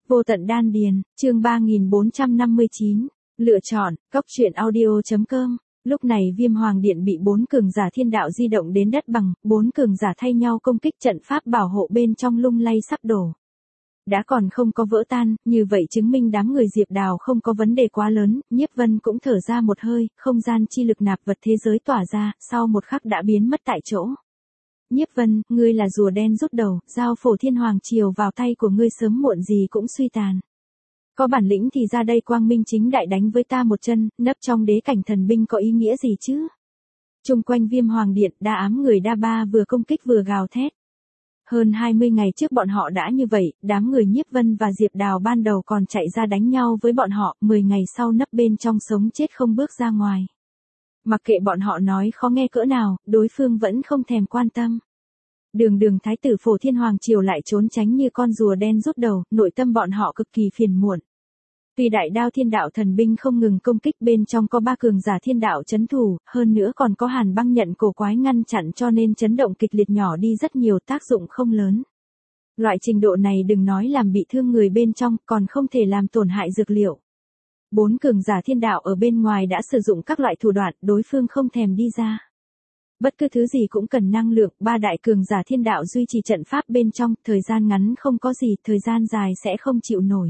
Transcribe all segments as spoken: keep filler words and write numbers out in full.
Vô tận đan điền, chương ba nghìn bốn trăm năm mươi chín. Lựa chọn, cốc truyện audio.com. Lúc này Viêm Hoàng Điện bị bốn cường giả thiên đạo di động đến đất bằng, bốn cường giả thay nhau công kích trận pháp bảo hộ bên trong lung lay sắp đổ. Đã còn không có vỡ tan, như vậy chứng minh đám người Diệp Đào không có vấn đề quá lớn, Nhiếp Vân cũng thở ra một hơi, không gian chi lực nạp vật thế giới tỏa ra, sau một khắc đã biến mất tại chỗ. Nhiếp Vân, ngươi là rùa đen rút đầu, giao phổ thiên hoàng triều vào tay của ngươi sớm muộn gì cũng suy tàn. Có bản lĩnh thì ra đây quang minh chính đại đánh với ta một chân, nấp trong đế cảnh thần binh có ý nghĩa gì chứ? Trung quanh Viêm Hoàng Điện, đa ám người đa ba vừa công kích vừa gào thét. Hơn hai mươi ngày trước bọn họ đã như vậy, đám người Nhiếp Vân và Diệp Đào ban đầu còn chạy ra đánh nhau với bọn họ, mười ngày sau nấp bên trong sống chết không bước ra ngoài. Mặc kệ bọn họ nói khó nghe cỡ nào, đối phương vẫn không thèm quan tâm. Đường đường thái tử phổ thiên hoàng triều lại trốn tránh như con rùa đen rút đầu, nội tâm bọn họ cực kỳ phiền muộn. Tuy đại đao thiên đạo thần binh không ngừng công kích bên trong có ba cường giả thiên đạo chấn thủ, hơn nữa còn có hàn băng nhận cổ quái ngăn chặn cho nên chấn động kịch liệt nhỏ đi rất nhiều, tác dụng không lớn. Loại trình độ này đừng nói làm bị thương người bên trong, còn không thể làm tổn hại dược liệu. Bốn cường giả thiên đạo ở bên ngoài đã sử dụng các loại thủ đoạn, đối phương không thèm đi ra. Bất cứ thứ gì cũng cần năng lượng, ba đại cường giả thiên đạo duy trì trận pháp bên trong, thời gian ngắn không có gì, thời gian dài sẽ không chịu nổi.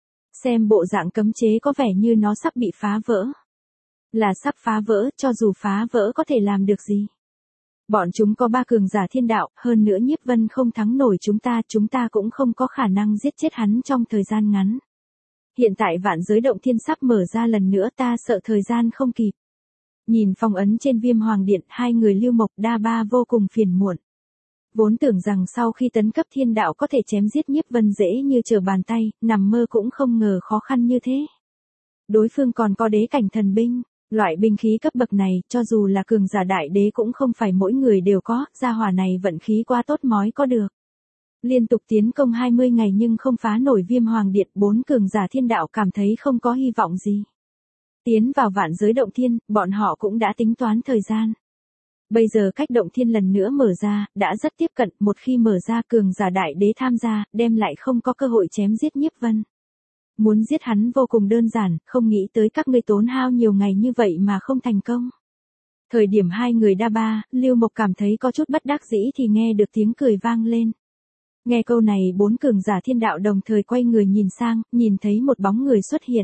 Xem bộ dạng cấm chế có vẻ như nó sắp bị phá vỡ. Là sắp phá vỡ, cho dù phá vỡ có thể làm được gì. Bọn chúng có ba cường giả thiên đạo, hơn nữa Nhiếp Vân không thắng nổi chúng ta, chúng ta cũng không có khả năng giết chết hắn trong thời gian ngắn. Hiện tại vạn giới động thiên sắp mở ra lần nữa, ta sợ thời gian không kịp. Nhìn phong ấn trên Viêm Hoàng Điện, hai người Lưu Mộc đa ba vô cùng phiền muộn. Vốn tưởng rằng sau khi tấn cấp thiên đạo có thể chém giết Nhiếp Vân dễ như trở bàn tay, nằm mơ cũng không ngờ khó khăn như thế. Đối phương còn có đế cảnh thần binh, loại binh khí cấp bậc này, cho dù là cường giả đại đế cũng không phải mỗi người đều có, gia hỏa này vận khí quá tốt mói có được. Liên tục tiến công hai mươi ngày nhưng không phá nổi Viêm Hoàng Điện, bốn cường giả thiên đạo cảm thấy không có hy vọng gì. Tiến vào vạn giới động thiên, bọn họ cũng đã tính toán thời gian. Bây giờ cách động thiên lần nữa mở ra, đã rất tiếp cận, một khi mở ra cường giả đại đế tham gia, đem lại không có cơ hội chém giết Nhiếp Vân. Muốn giết hắn vô cùng đơn giản, không nghĩ tới các ngươi tốn hao nhiều ngày như vậy mà không thành công. Thời điểm hai người đa ba, Lưu Mộc cảm thấy có chút bất đắc dĩ thì nghe được tiếng cười vang lên. Nghe câu này bốn cường giả thiên đạo đồng thời quay người nhìn sang, nhìn thấy một bóng người xuất hiện.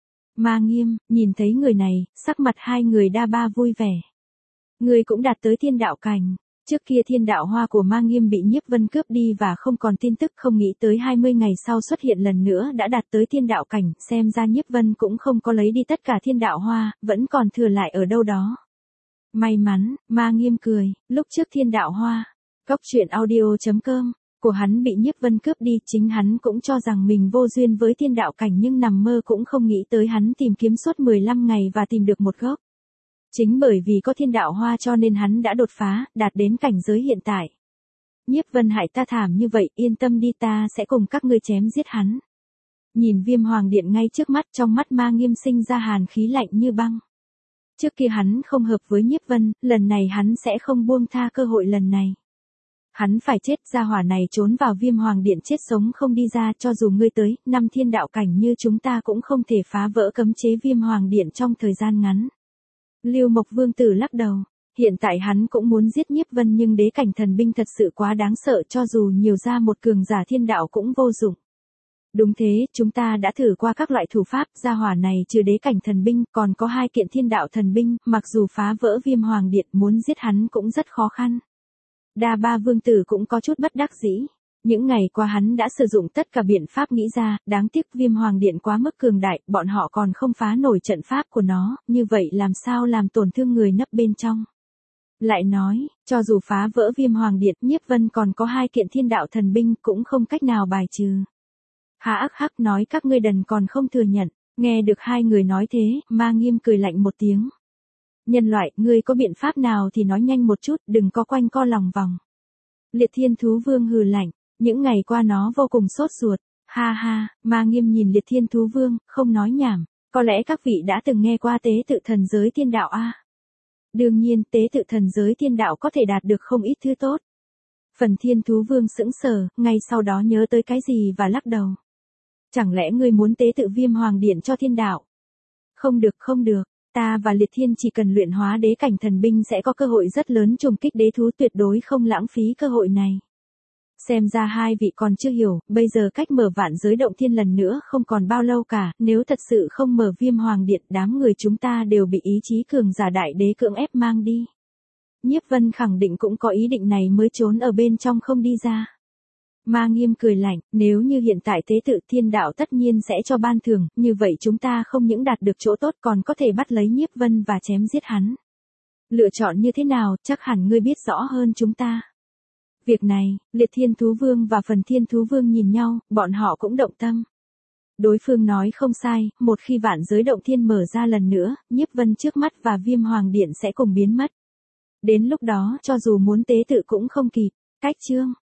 Ma Nghiêm, nhìn thấy người này, sắc mặt hai người đa ba vui vẻ. Người cũng đạt tới thiên đạo cảnh. Trước kia thiên đạo hoa của Ma Nghiêm bị Nhiếp Vân cướp đi và không còn tin tức, không nghĩ tới hai mươi ngày sau xuất hiện lần nữa đã đạt tới thiên đạo cảnh, xem ra Nhiếp Vân cũng không có lấy đi tất cả thiên đạo hoa, vẫn còn thừa lại ở đâu đó. May mắn, Ma Nghiêm cười, lúc trước thiên đạo hoa, cốc truyện audio.com, của hắn bị Nhiếp Vân cướp đi, chính hắn cũng cho rằng mình vô duyên với thiên đạo cảnh nhưng nằm mơ cũng không nghĩ tới hắn tìm kiếm suốt mười lăm ngày và tìm được một gốc. Chính bởi vì có thiên đạo hoa cho nên hắn đã đột phá, đạt đến cảnh giới hiện tại. Nhiếp Vân hại ta thảm như vậy, yên tâm đi, ta sẽ cùng các ngươi chém giết hắn. Nhìn Viêm Hoàng Điện ngay trước mắt, trong mắt Ma Nghiêm sinh ra hàn khí lạnh như băng. Trước kia hắn không hợp với Nhiếp Vân, lần này hắn sẽ không buông tha cơ hội lần này. Hắn phải chết, gia hỏa này trốn vào Viêm Hoàng Điện chết sống không đi ra, cho dù ngươi tới, năm thiên đạo cảnh như chúng ta cũng không thể phá vỡ cấm chế Viêm Hoàng Điện trong thời gian ngắn. Lưu Mộc Vương tử lắc đầu, hiện tại hắn cũng muốn giết Nhiếp Vân nhưng đế cảnh thần binh thật sự quá đáng sợ, cho dù nhiều ra một cường giả thiên đạo cũng vô dụng. Đúng thế, chúng ta đã thử qua các loại thủ pháp, gia hỏa này trừ đế cảnh thần binh, còn có hai kiện thiên đạo thần binh, mặc dù phá vỡ Viêm Hoàng Điện muốn giết hắn cũng rất khó khăn. Đa ba vương tử cũng có chút bất đắc dĩ. Những ngày qua hắn đã sử dụng tất cả biện pháp nghĩ ra, đáng tiếc Viêm Hoàng Điện quá mức cường đại, bọn họ còn không phá nổi trận pháp của nó, như vậy làm sao làm tổn thương người nấp bên trong. Lại nói, cho dù phá vỡ Viêm Hoàng Điện, Nhiếp Vân còn có hai kiện thiên đạo thần binh cũng không cách nào bài trừ. Hà ắc hắc nói các ngươi đần còn không thừa nhận, nghe được hai người nói thế, Ma Nghiêm cười lạnh một tiếng. Nhân loại, ngươi có biện pháp nào thì nói nhanh một chút, đừng có quanh co lòng vòng. Liệt Thiên Thú Vương hừ lạnh. Những ngày qua nó vô cùng sốt ruột, ha ha, Ma Nghiêm nhìn Liệt Thiên Thú Vương, không nói nhảm, có lẽ các vị đã từng nghe qua tế tự thần giới thiên đạo a? Đương nhiên, tế tự thần giới thiên đạo có thể đạt được không ít thứ tốt. Phần Thiên Thú Vương sững sờ, ngay sau đó nhớ tới cái gì và lắc đầu. Chẳng lẽ ngươi muốn tế tự Viêm Hoàng Điện cho thiên đạo? Không được không được, ta và Liệt Thiên chỉ cần luyện hóa đế cảnh thần binh sẽ có cơ hội rất lớn trùng kích đế thú, tuyệt đối không lãng phí cơ hội này. Xem ra hai vị còn chưa hiểu, bây giờ cách mở vạn giới động thiên lần nữa không còn bao lâu cả, nếu thật sự không mở Viêm Hoàng Điện, đám người chúng ta đều bị ý chí cường giả đại đế cưỡng ép mang đi. Nhiếp Vân khẳng định cũng có ý định này mới trốn ở bên trong không đi ra. Ma Nghiêm cười lạnh, nếu như hiện tại tế tự thiên đạo tất nhiên sẽ cho ban thưởng, như vậy chúng ta không những đạt được chỗ tốt còn có thể bắt lấy Nhiếp Vân và chém giết hắn. Lựa chọn như thế nào, chắc hẳn ngươi biết rõ hơn chúng ta. Việc này, Liệt Thiên Thú Vương và Phần Thiên Thú Vương nhìn nhau, bọn họ cũng động tâm. Đối phương nói không sai, một khi vạn giới động thiên mở ra lần nữa, Nhiếp Vân trước mắt và Viêm Hoàng Điện sẽ cùng biến mất. Đến lúc đó, cho dù muốn tế tự cũng không kịp. Cách chương